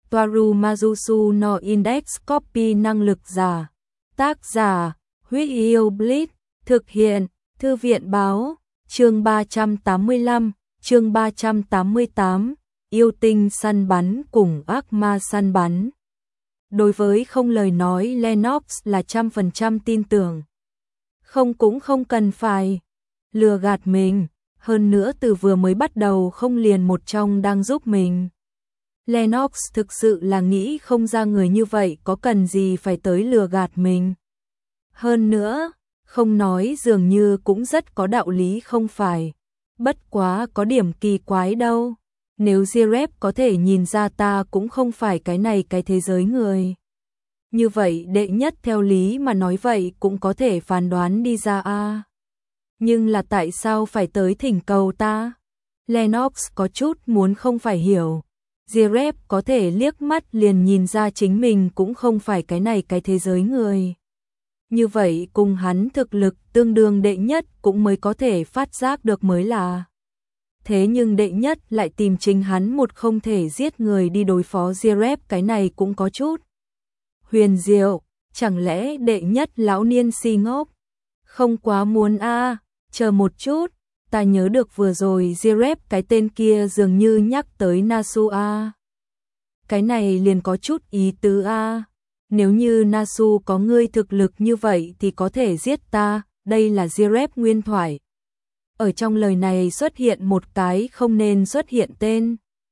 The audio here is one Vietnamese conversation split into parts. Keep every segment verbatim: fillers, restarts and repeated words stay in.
Toaru Majusu no Index Copy năng lực giả. Tác giả, Huyết Yêu Blitz, thực hiện, Thư viện báo, chương ba trăm tám mươi lăm, chương ba trăm tám mươi tám, yêu tinh săn bắn cùng ác ma săn bắn. Đối với không lời nói Lennox là trăm phần trăm tin tưởng. Không cũng không cần phải lừa gạt mình, hơn nữa từ vừa mới bắt đầu không liền một trong đang giúp mình. Lennox thực sự là nghĩ không ra người như vậy có cần gì phải tới lừa gạt mình. Hơn nữa, không nói dường như cũng rất có đạo lý không phải. Bất quá có điểm kỳ quái đâu. Nếu Jirep có thể nhìn ra ta cũng không phải cái này cái thế giới người. Như vậy đệ nhất theo lý mà nói vậy cũng có thể phán đoán đi ra a. Nhưng là tại sao phải tới thỉnh cầu ta? Lennox có chút muốn không phải hiểu. Jirep có thể liếc mắt liền nhìn ra chính mình cũng không phải cái này cái thế giới người. Như vậy cùng hắn thực lực tương đương đệ nhất cũng mới có thể phát giác được mới là. Thế nhưng đệ nhất lại tìm chính hắn một không thể giết người đi đối phó Jirep, cái này cũng có chút huyền diệu, chẳng lẽ đệ nhất lão niên si ngốc? Không quá muốn a, chờ một chút, ta nhớ được vừa rồi Jirep cái tên kia dường như nhắc tới Nasu a. Cái này liền có chút ý tứ a. Nếu như Nasu có ngươi thực lực như vậy thì có thể giết ta, đây là Jirep nguyên thoại. Ở trong lời này xuất hiện một cái không nên xuất hiện tên.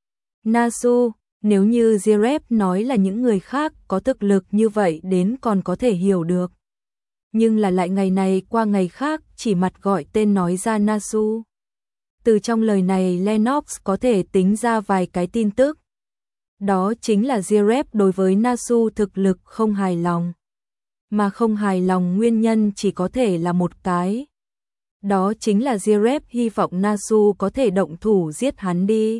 Nasu, nếu như Jirep nói là những người khác có thực lực như vậy đến còn có thể hiểu được. Nhưng là lại ngày này qua ngày khác chỉ mặt gọi tên nói ra Nasu. Từ trong lời này Lennox có thể tính ra vài cái tin tức. Đó chính là Jirep đối với Nasu thực lực không hài lòng. Mà không hài lòng nguyên nhân chỉ có thể là một cái. Đó chính là Jirep hy vọng Nasu có thể động thủ giết hắn đi.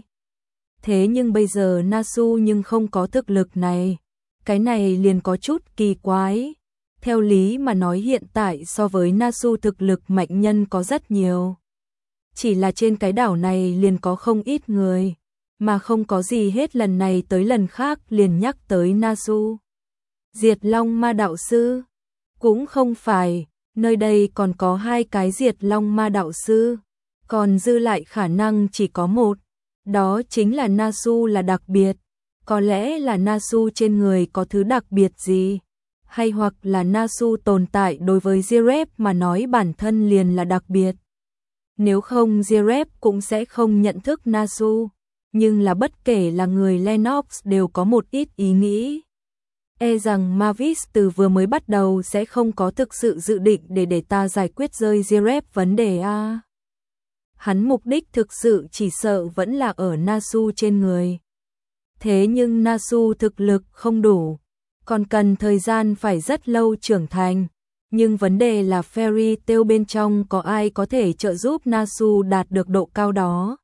Thế nhưng bây giờ Nasu nhưng không có thực lực này. Cái này liền có chút kỳ quái. Theo lý mà nói hiện tại so với Nasu thực lực mạnh nhân có rất nhiều. Chỉ là trên cái đảo này liền có không ít người. Mà không có gì hết lần này tới lần khác liền nhắc tới Nasu. Diệt Long Ma Đạo Sư? Cũng không phải, nơi đây còn có hai cái Diệt Long Ma Đạo Sư. Còn dư lại khả năng chỉ có một. Đó chính là Nasu là đặc biệt. Có lẽ là Nasu trên người có thứ đặc biệt gì. Hay hoặc là Nasu tồn tại đối với Jirep mà nói bản thân liền là đặc biệt. Nếu không Jirep cũng sẽ không nhận thức Nasu. Nhưng là bất kể là người Lennox đều có một ít ý nghĩ. E rằng Mavis từ vừa mới bắt đầu sẽ không có thực sự dự định để để ta giải quyết rơi Jirep vấn đề a. Hắn mục đích thực sự chỉ sợ vẫn là ở Nasu trên người. Thế nhưng Nasu thực lực không đủ, còn cần thời gian phải rất lâu trưởng thành. Nhưng vấn đề là Fairy Tail bên trong có ai có thể trợ giúp Nasu đạt được độ cao đó.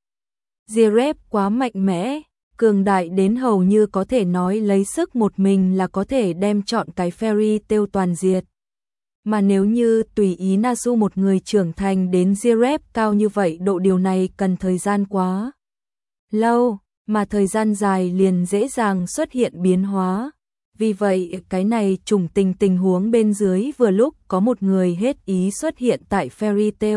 Jirep quá mạnh mẽ, cường đại đến hầu như có thể nói lấy sức một mình là có thể đem chọn cái Fairy Tail toàn diệt. Mà nếu như tùy ý Nasu một người trưởng thành đến Jirep cao như vậy độ điều này cần thời gian quá lâu, mà thời gian dài liền dễ dàng xuất hiện biến hóa. Vì vậy cái này trùng tình tình huống bên dưới vừa lúc có một người hết ý xuất hiện tại Fairy Tail.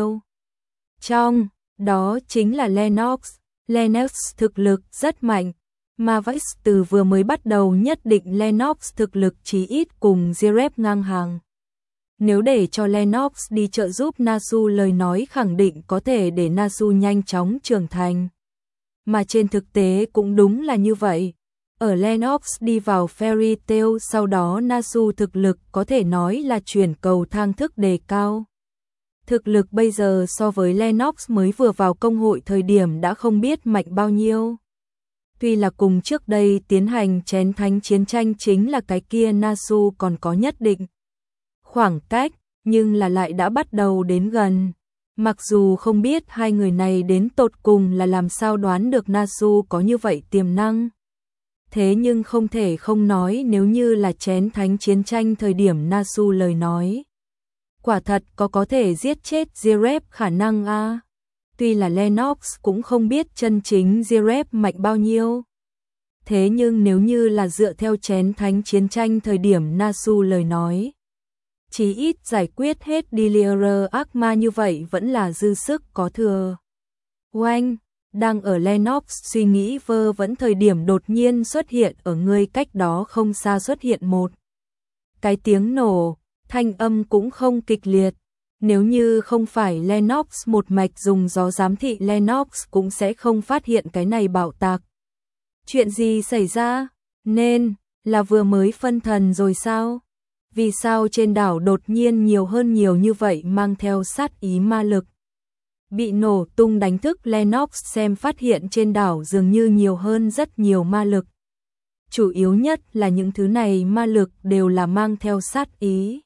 Trong, đó chính là Lennox. Lennox thực lực rất mạnh. Mavis từ vừa mới bắt đầu nhất định Lennox thực lực chí ít cùng Jirep ngang hàng. Nếu để cho Lennox đi trợ giúp Nasu lời nói khẳng định có thể để Nasu nhanh chóng trưởng thành. Mà trên thực tế cũng đúng là như vậy. Ở Lennox đi vào Fairy Tail sau đó Nasu thực lực có thể nói là chuyển cầu thang thức đề cao. Thực lực bây giờ so với Lennox mới vừa vào công hội thời điểm đã không biết mạnh bao nhiêu. Tuy là cùng trước đây tiến hành chén thánh chiến tranh chính là cái kia Nasu còn có nhất định khoảng cách, nhưng là lại đã bắt đầu đến gần. Mặc dù không biết hai người này đến tột cùng là làm sao đoán được Nasu có như vậy tiềm năng. Thế nhưng không thể không nói nếu như là chén thánh chiến tranh thời điểm Nasu lời nói. Quả thật có có thể giết chết Jirep khả năng a. Tuy là Lennox cũng không biết chân chính Jirep mạnh bao nhiêu. Thế nhưng nếu như là dựa theo chén thánh chiến tranh thời điểm Nasu lời nói, chí ít giải quyết hết Delier ác ma như vậy vẫn là dư sức có thừa. Oanh, đang ở Lennox suy nghĩ vơ vẫn thời điểm đột nhiên xuất hiện ở người cách đó không xa xuất hiện một cái tiếng nổ, thanh âm cũng không kịch liệt. Nếu như không phải Lennox một mạch dùng gió giám thị, Lennox cũng sẽ không phát hiện cái này bạo tạc. Chuyện gì xảy ra? Nên là vừa mới phân thần rồi sao? Vì sao trên đảo đột nhiên nhiều hơn nhiều như vậy mang theo sát ý ma lực? Bị nổ tung đánh thức Lennox xem phát hiện trên đảo dường như nhiều hơn rất nhiều ma lực. Chủ yếu nhất là những thứ này ma lực đều là mang theo sát ý.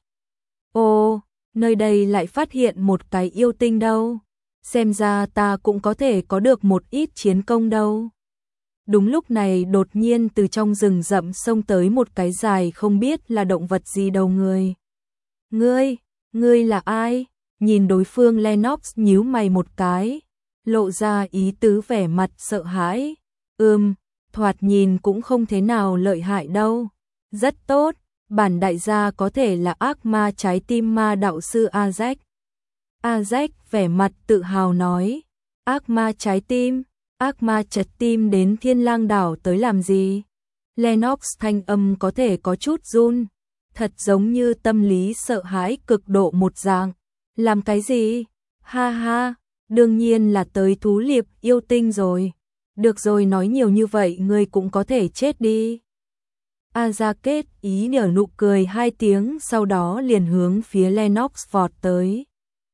Ồ, nơi đây lại phát hiện một cái yêu tinh đâu. Xem ra ta cũng có thể có được một ít chiến công đâu. Đúng lúc này đột nhiên từ trong rừng rậm xông tới một cái dài không biết là động vật gì đầu người. Ngươi, ngươi là ai? Nhìn đối phương, Lennox nhíu mày một cái, lộ ra ý tứ vẻ mặt sợ hãi. Ừm, thoạt nhìn cũng không thế nào lợi hại đâu. Rất tốt, bản đại gia có thể là ác ma trái tim ma đạo sư Azek. Azek vẻ mặt tự hào nói, ác ma trái tim, ác ma chật tim đến Thiên Lang đảo tới làm gì? Lennox thanh âm có thể có chút run, thật giống như tâm lý sợ hãi cực độ một dạng. Làm cái gì? Ha ha, đương nhiên là tới thú liệp yêu tinh rồi. Được rồi, nói nhiều như vậy ngươi cũng có thể chết đi. Aza kết ý nở nụ cười hai tiếng, sau đó liền hướng phía Lennox vọt tới.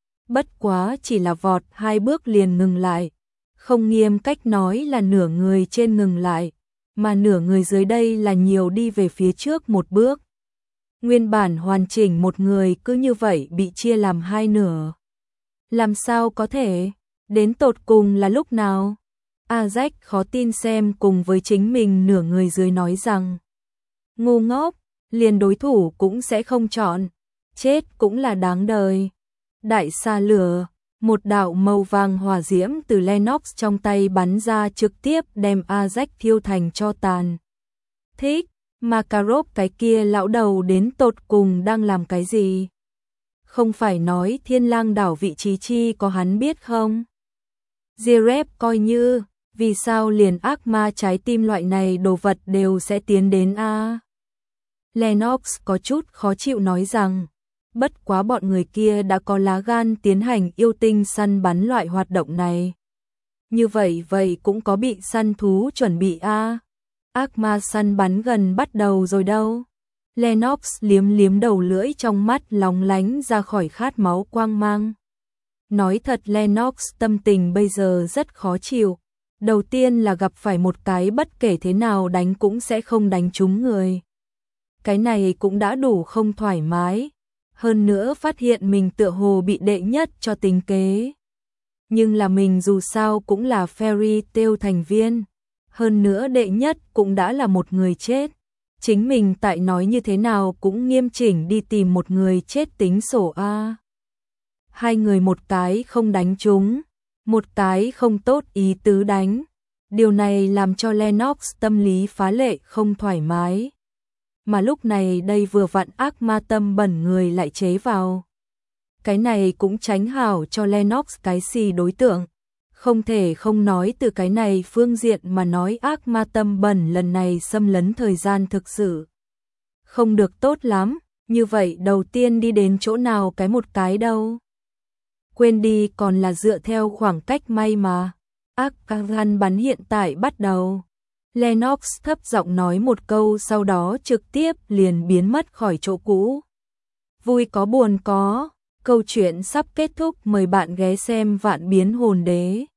Bất quá chỉ là vọt hai bước liền ngừng lại. Không nghiêm cách nói là nửa người trên ngừng lại, mà nửa người dưới đây là nhiều đi về phía trước một bước. Nguyên bản hoàn chỉnh một người cứ như vậy bị chia làm hai nửa. Làm sao có thể? Đến tột cùng là lúc nào? Azek khó tin xem cùng với chính mình nửa người dưới nói rằng, ngu ngốc, liền đối thủ cũng sẽ không chọn, chết cũng là đáng đời. Đại xa lửa, một đạo màu vàng hỏa diễm từ Lennox trong tay bắn ra trực tiếp đem Azek thiêu thành tro tàn. Thích, Makarov cái kia lão đầu đến tột cùng đang làm cái gì? Không phải nói Thiên Lang đảo vị trí chi có hắn biết không? Zirep coi như, vì sao liền ác ma trái tim loại này đồ vật đều sẽ tiến đến a? Lennox có chút khó chịu nói rằng, bất quá bọn người kia đã có lá gan tiến hành yêu tinh săn bắn loại hoạt động này. Như vậy vậy cũng có bị săn thú chuẩn bị a. Ác ma săn bắn gần bắt đầu rồi đâu. Lennox liếm liếm đầu lưỡi, trong mắt lóng lánh ra khỏi khát máu quang mang. Nói thật, Lennox tâm tình bây giờ rất khó chịu. Đầu tiên là gặp phải một cái bất kể thế nào đánh cũng sẽ không đánh trúng người. Cái này cũng đã đủ không thoải mái. Hơn nữa phát hiện mình tựa hồ bị đệ nhất cho tính kế. Nhưng là mình dù sao cũng là Fairy Tail thành viên. Hơn nữa đệ nhất cũng đã là một người chết. Chính mình tại nói như thế nào cũng nghiêm chỉnh đi tìm một người chết tính sổ a. Hai người một cái không đánh trúng, một cái không tốt ý tứ đánh. Điều này làm cho Lennox tâm lý phá lệ không thoải mái. Mà lúc này đây vừa vặn ác ma tâm bẩn người lại chế vào. Cái này cũng tránh hảo cho Lennox cái xì đối tượng. Không thể không nói từ cái này phương diện mà nói, ác ma tâm bẩn lần này xâm lấn thời gian thực sự không được tốt lắm. Như vậy đầu tiên đi đến chỗ nào cái một cái đâu. Quên đi, còn là dựa theo khoảng cách may mà. Ác gan bắn hiện tại bắt đầu. Lennox thấp giọng nói một câu, sau đó trực tiếp liền biến mất khỏi chỗ cũ. Vui có buồn có, câu chuyện sắp kết thúc, mời bạn ghé xem Vạn Biến Hồn Đế.